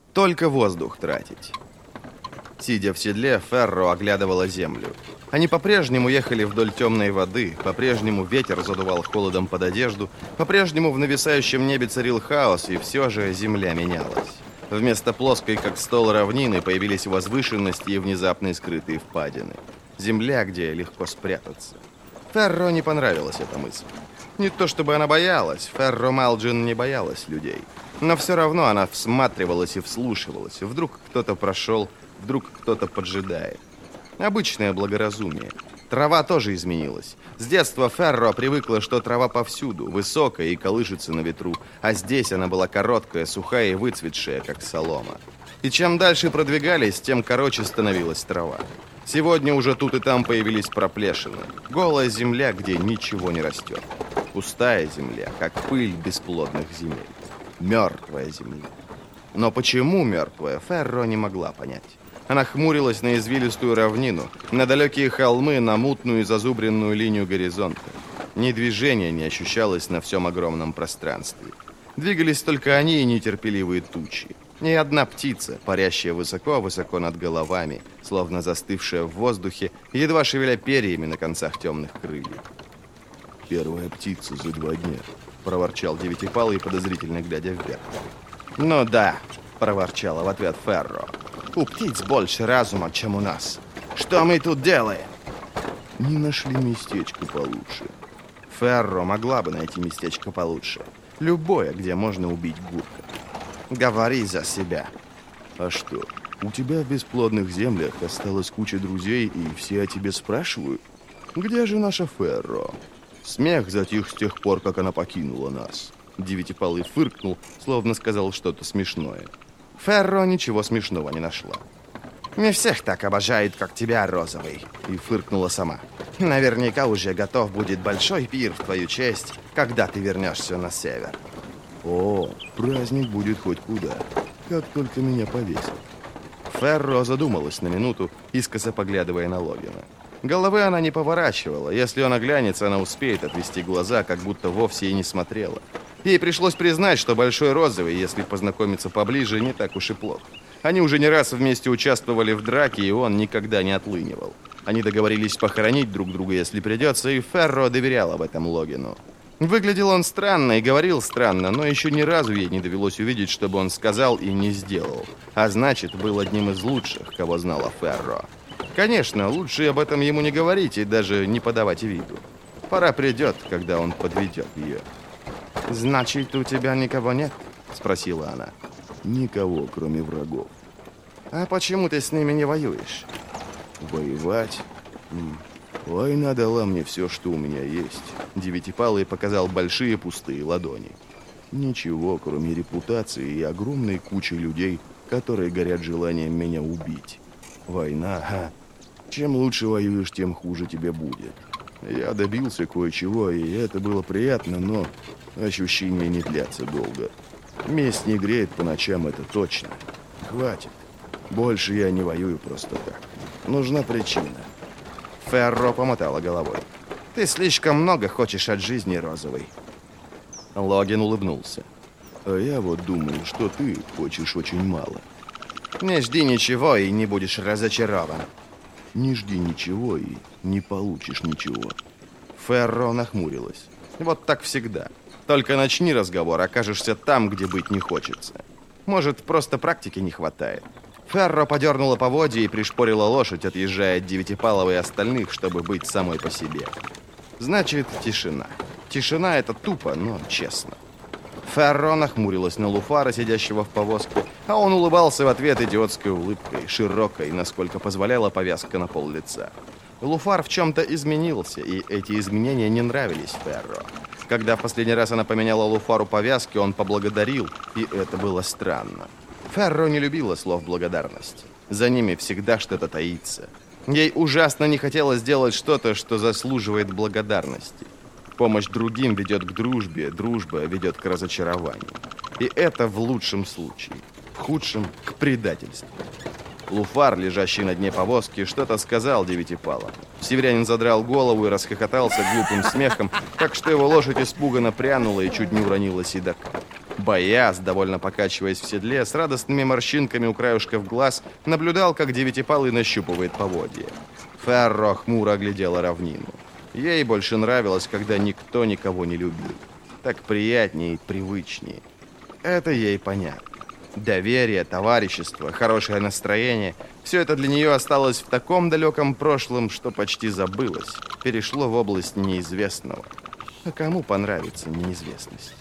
Только воздух тратить. Сидя в седле, Ферро оглядывала землю. Они по-прежнему ехали вдоль темной воды, по-прежнему ветер задувал холодом под одежду, по-прежнему в нависающем небе царил хаос, и все же земля менялась. Вместо плоской, как стол, равнины появились возвышенности и внезапные скрытые впадины. Земля, где легко спрятаться. Ферро не понравилась эта мысль. Не то чтобы она боялась, Ферро Малджин не боялась людей. Но все равно она всматривалась и вслушивалась. Вдруг кто-то прошел, вдруг кто-то поджидает. Обычное благоразумие. Трава тоже изменилась. С детства Ферро привыкла, что трава повсюду, высокая и колышется на ветру, а здесь она была короткая, сухая и выцветшая, как солома. И чем дальше продвигались, тем короче становилась трава. Сегодня уже тут и там появились проплешины. Голая земля, где ничего не растет. Пустая земля, как пыль бесплодных земель. Мертвая земля. Но почему мертвая, Ферро не могла понять. Она хмурилась на извилистую равнину, на далекие холмы, на мутную и зазубренную линию горизонта. Ни движения не ощущалось на всем огромном пространстве. Двигались только они и нетерпеливые тучи. Ни одна птица, парящая высоко-высоко над головами, словно застывшая в воздухе, едва шевеля перьями на концах темных крыльев. «Первая птица за 2 дня», — проворчал Девятипалый, подозрительно глядя вверх. «Ну да», — проворчала в ответ Ферро. «У птиц больше разума, чем у нас. Что мы тут делаем?» «Не нашли местечко получше». Ферро могла бы найти местечко получше. Любое, где можно убить Гурка. «Говори за себя». «А что, у тебя в бесплодных землях осталась куча друзей, и все о тебе спрашивают? Где же наша Ферро?» Смех затих с тех пор, как она покинула нас. Девятипалый фыркнул, словно сказал что-то смешное. Ферро ничего смешного не нашла. «Не всех так обожают, как тебя, Розовый», и фыркнула сама. «Наверняка уже готов будет большой пир в твою честь, когда ты вернешься на север». «О, праздник будет хоть куда, как только меня повесят». Ферро задумалась на минуту, искоса поглядывая на Логина. Головы она не поворачивала. Если он оглянется, она успеет отвести глаза, как будто вовсе и не смотрела. Ей пришлось признать, что Большой Розовый, если познакомиться поближе, не так уж и плохо. Они уже не раз вместе участвовали в драке, и он никогда не отлынивал. Они договорились похоронить друг друга, если придется, и Ферро доверял об этом Логину. Выглядел он странно и говорил странно, но еще ни разу ей не довелось увидеть, чтобы он сказал и не сделал. А значит, был одним из лучших, кого знала Ферро. Конечно, лучше об этом ему не говорить и даже не подавать виду. Пора придет, когда он подведет ее. «Значит, у тебя никого нет?» – спросила она. «Никого, кроме врагов». «А почему ты с ними не воюешь?» «Воевать? Война дала мне все, что у меня есть». Девятипалый показал большие пустые ладони. «Ничего, кроме репутации и огромной кучи людей, которые горят желанием меня убить. Война, чем лучше воюешь, тем хуже тебе будет. Я добился кое-чего, и это было приятно, но ощущения не длятся долго. Месть не греет по ночам, это точно. Хватит. Больше я не воюю просто так. Нужна причина». Ферро помотала головой. «Ты слишком много хочешь от жизни, Розовый». Логин улыбнулся. «А я вот думаю, что ты хочешь очень мало». «Не жди ничего, и не будешь разочарован». «Не жди ничего, и не получишь ничего». Ферро нахмурилась. «Вот так всегда. Только начни разговор, окажешься там, где быть не хочется. Может, просто практики не хватает». Ферро подернула поводья и пришпорила лошадь, отъезжая от Девятипалова и остальных, чтобы быть самой по себе. Значит, тишина. Тишина — это тупо, но честно. Ферро нахмурилась на Луфара, сидящего в повозке, а он улыбался в ответ идиотской улыбкой, широкой, насколько позволяла повязка на пол лица. Луфар в чем-то изменился, и эти изменения не нравились Ферро. Когда в последний раз она поменяла Луфару повязки, он поблагодарил, и это было странно. Ферро не любила слов благодарности. За ними всегда что-то таится. Ей ужасно не хотелось сделать что-то, что заслуживает благодарности. Помощь другим ведет к дружбе, дружба ведет к разочарованию. И это в лучшем случае. В худшем – к предательству. Луфар, лежащий на дне повозки, что-то сказал Девятипалу. Северянин задрал голову и расхохотался глупым смехом, так что его лошадь испуганно прянула и чуть не уронила седока. Бояз, довольно покачиваясь в седле, с радостными морщинками у краюшков глаз, наблюдал, как Девятипалый нащупывает поводья. Ферро хмуро оглядела равнину. Ей больше нравилось, когда никто никого не любил. Так приятнее и привычнее. Это ей понятно. Доверие, товарищество, хорошее настроение – все это для нее осталось в таком далеком прошлом, что почти забылось. Перешло в область неизвестного. А кому понравится неизвестность?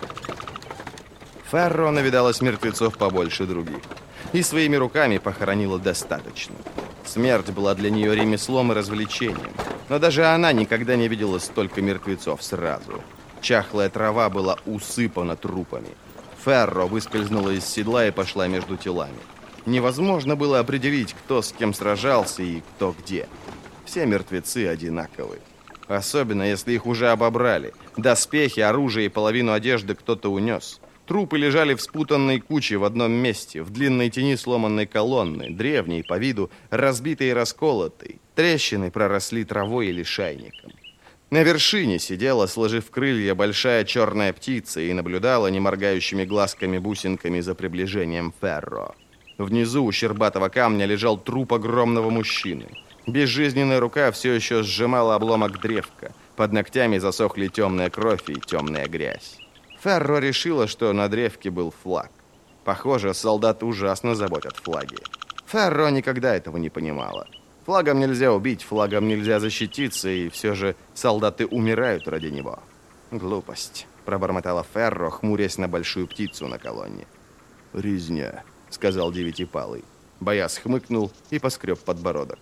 Ферро навидалась мертвецов побольше других. И своими руками похоронила достаточно. Смерть была для нее ремеслом и развлечением. Но даже она никогда не видела столько мертвецов сразу. Чахлая трава была усыпана трупами. Ферро выскользнула из седла и пошла между телами. Невозможно было определить, кто с кем сражался и кто где. Все мертвецы одинаковы. Особенно, если их уже обобрали. Доспехи, оружие и половину одежды кто-то унес. Трупы лежали в спутанной куче в одном месте, в длинной тени сломанной колонны, древней по виду, разбитой и расколотой. Трещины проросли травой и лишайником. На вершине сидела, сложив крылья, большая черная птица и наблюдала неморгающими глазками-бусинками за приближением Ферро. Внизу у щербатого камня лежал труп огромного мужчины. Безжизненная рука все еще сжимала обломок древка. Под ногтями засохли темная кровь и темная грязь. Ферро решила, что на древке был флаг. Похоже, солдаты ужасно заботят флаги. Ферро никогда этого не понимала. Флагом нельзя убить, флагом нельзя защититься, и все же солдаты умирают ради него. Глупость, пробормотала Ферро, хмурясь на большую птицу на колонне. Резня, сказал Девятипалый. Бояз хмыкнул и поскреб подбородок.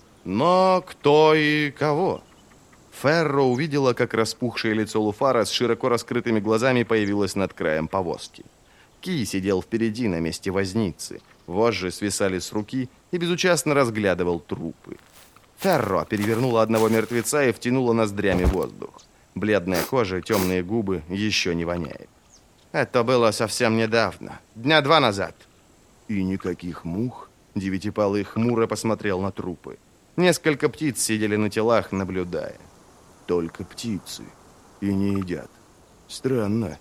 Но кто и кого? Ферро увидела, как распухшее лицо Луфара с широко раскрытыми глазами появилось над краем повозки. Ки сидел впереди на месте возницы. Вожжи свисали с руки и безучастно разглядывал трупы. Ферро перевернула одного мертвеца и втянула ноздрями воздух. Бледная кожа, темные губы, еще не воняет. Это было совсем недавно, 2 дня назад. И никаких мух? Девятипалый хмуро посмотрел на трупы. Несколько птиц сидели на телах, наблюдая. Только птицы. И не едят. Странно.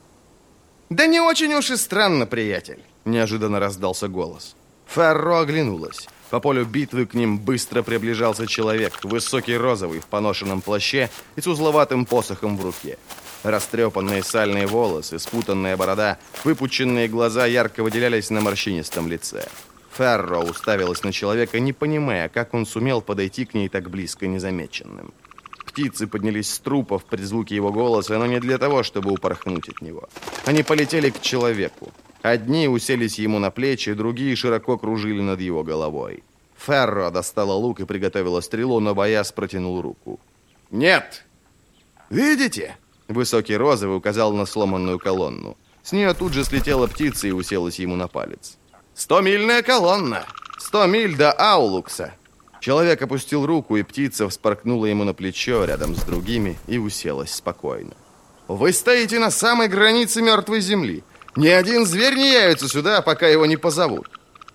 Да не очень уж и странно, приятель. Неожиданно раздался голос. Ферро оглянулась. По полю битвы к ним быстро приближался человек, высокий розовый, в поношенном плаще и с узловатым посохом в руке. Растрепанные сальные волосы, спутанная борода, выпученные глаза ярко выделялись на морщинистом лице. Ферро уставилась на человека, не понимая, как он сумел подойти к ней так близко незамеченным. Птицы поднялись с трупов при звуке его голоса, но не для того, чтобы упорхнуть от него. Они полетели к человеку. Одни уселись ему на плечи, другие широко кружили над его головой. Ферро достала лук и приготовила стрелу, но Бояз протянул руку. «Нет!» «Видите?» Высокий розовый указал на сломанную колонну. С нее тут же слетела птица и уселась ему на палец. 100-мильная колонна! 100 миль до Аулукса!» Человек опустил руку, и птица вспорхнула ему на плечо рядом с другими и уселась спокойно. «Вы стоите на самой границе мертвой земли. Ни один зверь не явится сюда, пока его не позовут».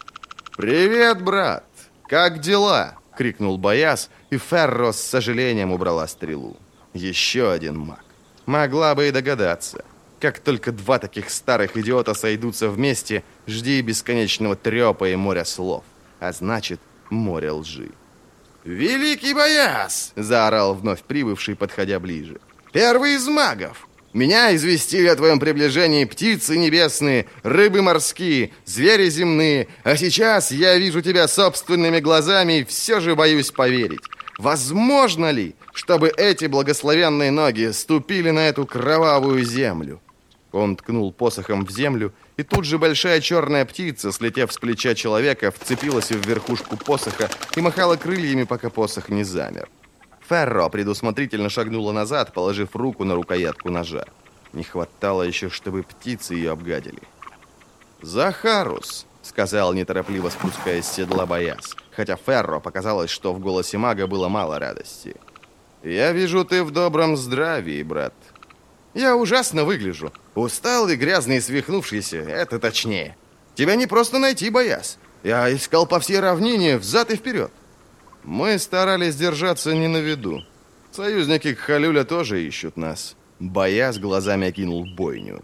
«Привет, брат! Как дела?» — крикнул Бояз, и Ферро с сожалением убрала стрелу. Еще один маг. Могла бы и догадаться. Как только 2 таких старых идиота сойдутся вместе, жди бесконечного трепа и моря слов. А значит, море лжи. «Великий Бояз!» — заорал вновь прибывший, подходя ближе. «Первый из магов! Меня известили о твоем приближении птицы небесные, рыбы морские, звери земные, а сейчас я вижу тебя собственными глазами и все же боюсь поверить. Возможно ли, чтобы эти благословенные ноги ступили на эту кровавую землю?» Он ткнул посохом в землю, и тут же большая черная птица, слетев с плеча человека, вцепилась в верхушку посоха и махала крыльями, пока посох не замер. Ферро предусмотрительно шагнула назад, положив руку на рукоятку ножа. Не хватало еще, чтобы птицы ее обгадили. «Захарус», — сказал неторопливо, спускаясь с седла Бояз, хотя Ферро показалось, что в голосе мага было мало радости. «Я вижу, ты в добром здравии, брат». «Я ужасно выгляжу. Усталый, грязный и свихнувшийся, это точнее. Тебя не просто найти, Бояз. Я искал по всей равнине, взад и вперед». «Мы старались держаться не на виду. Союзники Кхалюля тоже ищут нас». Бояз глазами окинул бойню.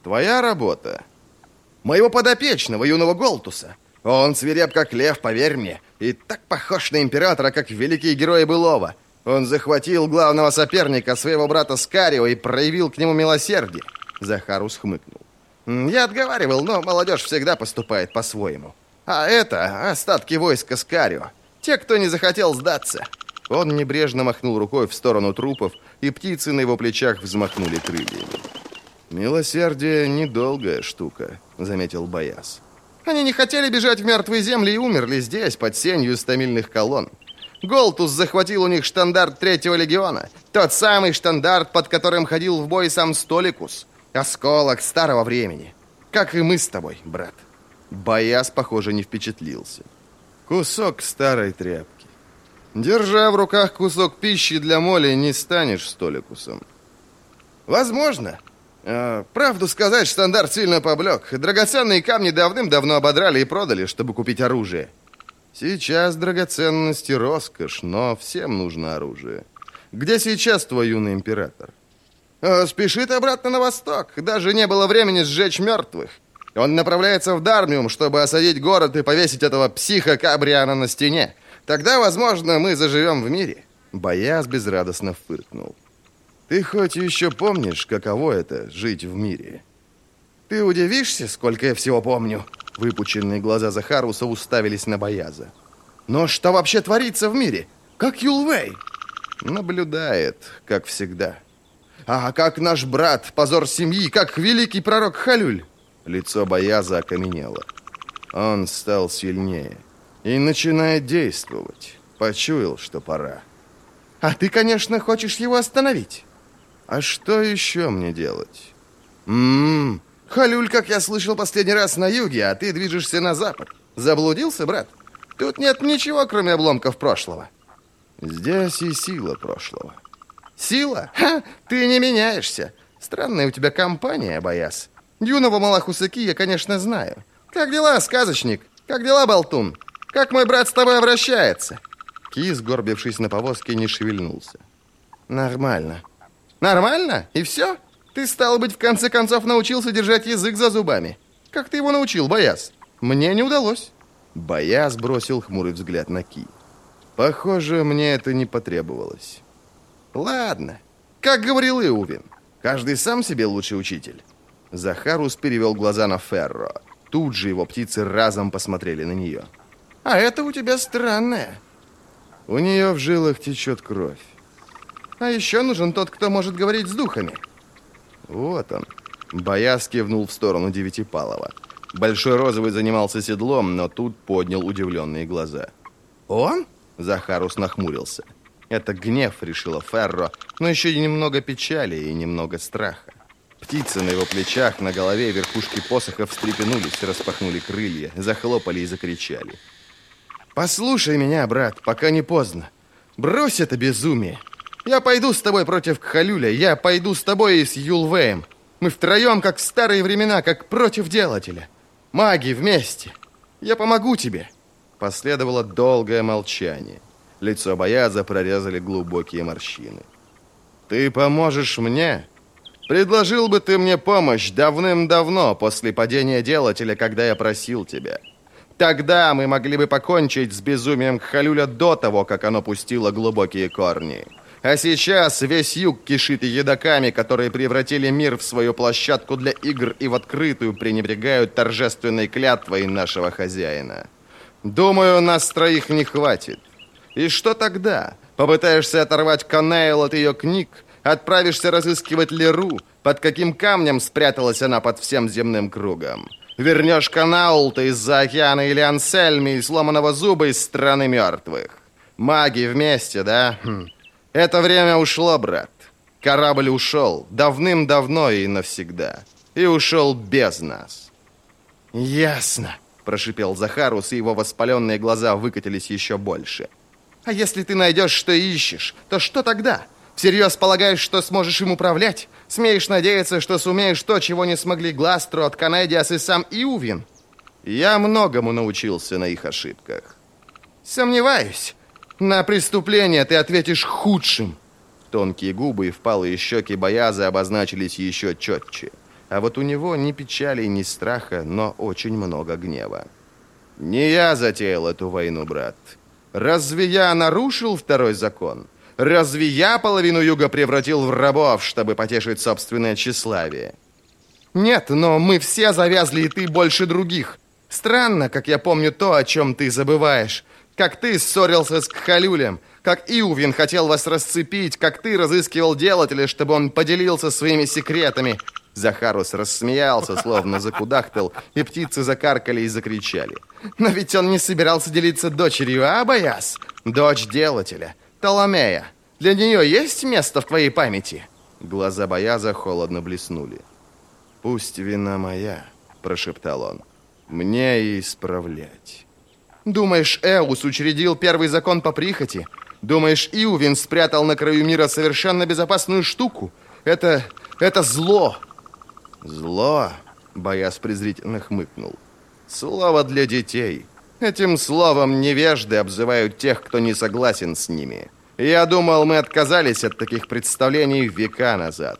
Твоя работа. Моего подопечного, юного Голтуса. Он свиреп, как лев, поверь мне, и так похож на императора, как великие герои былого. Он захватил главного соперника, своего брата Скарио, и проявил к нему милосердие. Захарус хмыкнул. Я отговаривал, но молодежь всегда поступает по-своему. А это остатки войска Скарио. Те, кто не захотел сдаться. Он небрежно махнул рукой в сторону трупов, и птицы на его плечах взмахнули крыльями. «Милосердие — недолгая штука», — заметил Бояз. «Они не хотели бежать в мертвые земли и умерли здесь, под сенью 100-мильных колонн. Голтус захватил у них штандарт 3-го легиона, тот самый штандарт, под которым ходил в бой сам Столикус. Осколок старого времени. Как и мы с тобой, брат». Бояз, похоже, не впечатлился. «Кусок старой тряпки. Держа в руках кусок пищи для моли, не станешь Столикусом». «Возможно. Правду сказать, штандарт сильно поблек. Драгоценные камни давным-давно ободрали и продали, чтобы купить оружие. Сейчас драгоценности роскошь, но всем нужно оружие. Где сейчас твой юный император?» «Спешит обратно на восток. Даже не было времени сжечь мертвых. Он направляется в Дармиум, чтобы осадить город и повесить этого психа Кабриана на стене. Тогда, возможно, мы заживем в мире». Бояз безрадостно фыркнул. «Ты хоть еще помнишь, каково это — жить в мире?» «Ты удивишься, сколько я всего помню?» Выпученные глаза Захаруса уставились на Бояза. «Но что вообще творится в мире? Как Юлвей?» «Наблюдает, как всегда». «А как наш брат, позор семьи, как великий пророк Халюль?» Лицо Бояза окаменело. Он стал сильнее и начинает действовать. Почуял, что пора. «А ты, конечно, хочешь его остановить?» «А что еще мне делать?» Халюль, как я слышал последний раз, на юге, а ты движешься на запад. Заблудился, брат? Тут нет ничего, кроме обломков прошлого». «Здесь и сила прошлого». «Сила? Ха! Ты не меняешься. Странная у тебя компания, Бояз. Юного Малахусаки я, конечно, знаю. Как дела, сказочник? Как дела, болтун? Как мой брат с тобой обращается?» Ки, сгорбившись на повозке, не шевельнулся. «Нормально». «Нормально? И все? Ты, стало быть, в конце концов научился держать язык за зубами. Как ты его научил, Бояз? Мне не удалось». Бояз бросил хмурый взгляд на Ки. «Похоже, мне это не потребовалось». «Ладно. Как говорил Иувин, каждый сам себе лучший учитель». Захарус перевел глаза на Ферро. Тут же его птицы разом посмотрели на нее. «А это у тебя странное». «У нее в жилах течет кровь». «А еще нужен тот, кто может говорить с духами». «Вот он». Бояз кивнул в сторону Девятипалова. Большой Розовый занимался седлом, но тут поднял удивленные глаза. «Он?» Захарус нахмурился. Это гнев, решила Ферро, но еще и немного печали и немного страха. Птицы на его плечах, на голове верхушки посоха встрепенулись, распахнули крылья, захлопали и закричали. «Послушай меня, брат, пока не поздно. Брось это безумие. Я пойду с тобой против Кхалюля, я пойду с тобой и с Юлвеем. Мы втроем, как в старые времена, как против делателя. Маги вместе. Я помогу тебе». Последовало долгое молчание. Лицо Бояза прорезали глубокие морщины. «Ты поможешь мне? Предложил бы ты мне помощь давным-давно, после падения делателя, когда я просил тебя. Тогда мы могли бы покончить с безумием Кхалюля до того, как оно пустило глубокие корни. А сейчас весь юг кишит едоками, которые превратили мир в свою площадку для игр и в открытую пренебрегают торжественной клятвой нашего хозяина. Думаю, нас троих не хватит. И что тогда? Попытаешься оторвать Канейл от ее книг? Отправишься разыскивать Леру? Под каким камнем спряталась она под всем земным кругом? Вернешь Канаулта из-за океана или Ансельми и сломанного зуба из страны мертвых? Маги вместе, да? Это время ушло, брат. Корабль ушел давным-давно и навсегда. И ушел без нас. «Ясно», — прошипел Захарус, и его воспаленные глаза выкатились еще больше. «А если ты найдешь, что ищешь, то что тогда? Всерьез полагаешь, что сможешь им управлять? Смеешь надеяться, что сумеешь то, чего не смогли Гластрот, Канедиас и сам Иувин?» «Я многому научился на их ошибках». «Сомневаюсь. На преступление ты ответишь худшим». Тонкие губы и впалые щеки Бояза обозначились еще четче. А вот у него ни печали, ни страха, но очень много гнева. «Не я затеял эту войну, брат. Разве я нарушил второй закон? Разве я половину юга превратил в рабов, чтобы потешить собственное тщеславие? Нет, но мы все завязли, и ты больше других. Странно, как я помню то, о чем ты забываешь. Как ты ссорился с Кхалюлем, как Иувин хотел вас расцепить, как ты разыскивал делателя, чтобы он поделился своими секретами». Захарус рассмеялся, словно закудахтал, и птицы закаркали и закричали. «Но ведь он не собирался делиться дочерью, а, Бояз? Дочь делателя, Толомея. Для нее есть место в твоей памяти?» Глаза Бояза холодно блеснули. «Пусть вина моя», — прошептал он, — «мне и исправлять». «Думаешь, Эус учредил первый закон по прихоти? Думаешь, Иувин спрятал на краю мира совершенно безопасную штуку? Это зло!» «Зло?» — Бояз презрительно хмыкнул. «Слово для детей. Этим словом невежды обзывают тех, кто не согласен с ними. Я думал, мы отказались от таких представлений века назад.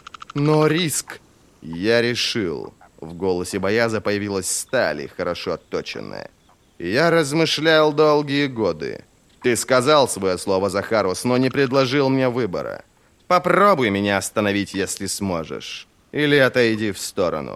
Но риск...» «Я решил...» В голосе Бояза появилась сталь, хорошо отточенная. «Я размышлял долгие годы. Ты сказал свое слово, Захарус, но не предложил мне выбора. Попробуй меня остановить, если сможешь. Или отойди в сторону».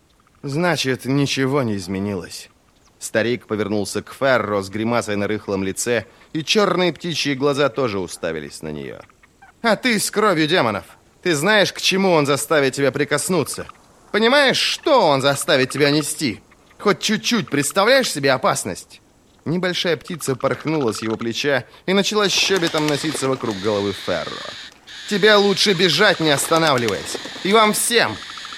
«Значит, ничего не изменилось». Старик повернулся к Ферро с гримасой на рыхлом лице, и черные птичьи глаза тоже уставились на нее. «А ты с кровью демонов. Ты знаешь, к чему он заставит тебя прикоснуться? Понимаешь, что он заставит тебя нести? Хоть чуть-чуть представляешь себе опасность?» Небольшая птица порхнула с его плеча и начала щебетом носиться вокруг головы Ферро. «Тебе лучше бежать, не останавливаясь. И вам всем!»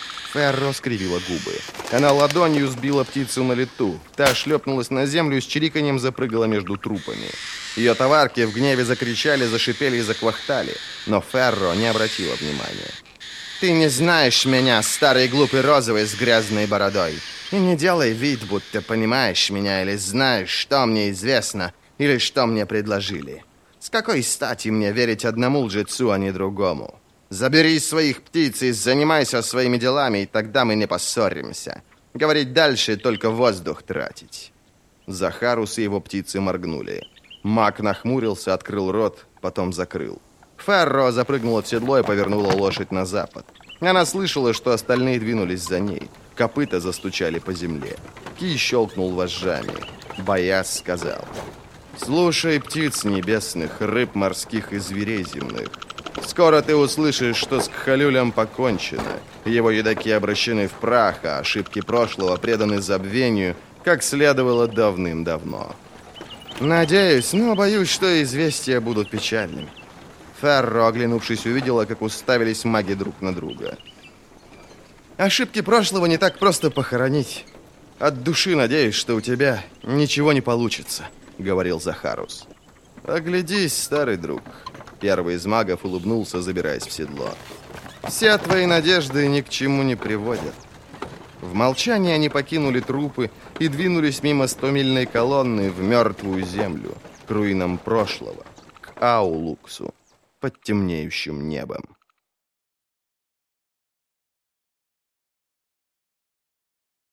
Ферро скривила губы. Она ладонью сбила птицу на лету. Та шлепнулась на землю и с чириканьем запрыгала между трупами. Ее товарки в гневе закричали, зашипели и заквахтали. Но Ферро не обратила внимания. «Ты не знаешь меня, старый глупый розовый с грязной бородой. И не делай вид, будто понимаешь меня или знаешь, что мне известно, или что мне предложили. С какой стати мне верить одному лжецу, а не другому? Забери своих птиц и занимайся своими делами, и тогда мы не поссоримся. Говорить дальше, только воздух тратить». Захарус и его птицы моргнули. Маг нахмурился, открыл рот, потом закрыл. Ферро запрыгнула в седло и повернула лошадь на запад. Она слышала, что остальные двинулись за ней. Копыта застучали по земле. Кий щелкнул вожжами. Бояз сказал: «Слушай птиц небесных, рыб морских и зверей земных. Скоро ты услышишь, что с Кхалюлем покончено. Его едоки обращены в прах, а ошибки прошлого преданы забвению, как следовало давным-давно. Надеюсь, но боюсь, что известия будут печальными». Ферро, оглянувшись, увидела, как уставились маги друг на друга. «Ошибки прошлого не так просто похоронить. От души надеюсь, что у тебя ничего не получится», — говорил Захарус. «Оглядись, старый друг». Первый из магов улыбнулся, забираясь в седло. «Все твои надежды ни к чему не приводят». В молчании они покинули трупы и двинулись мимо 100-мильной колонны в мертвую землю, к руинам прошлого, к Аулуксу, под темнеющим небом.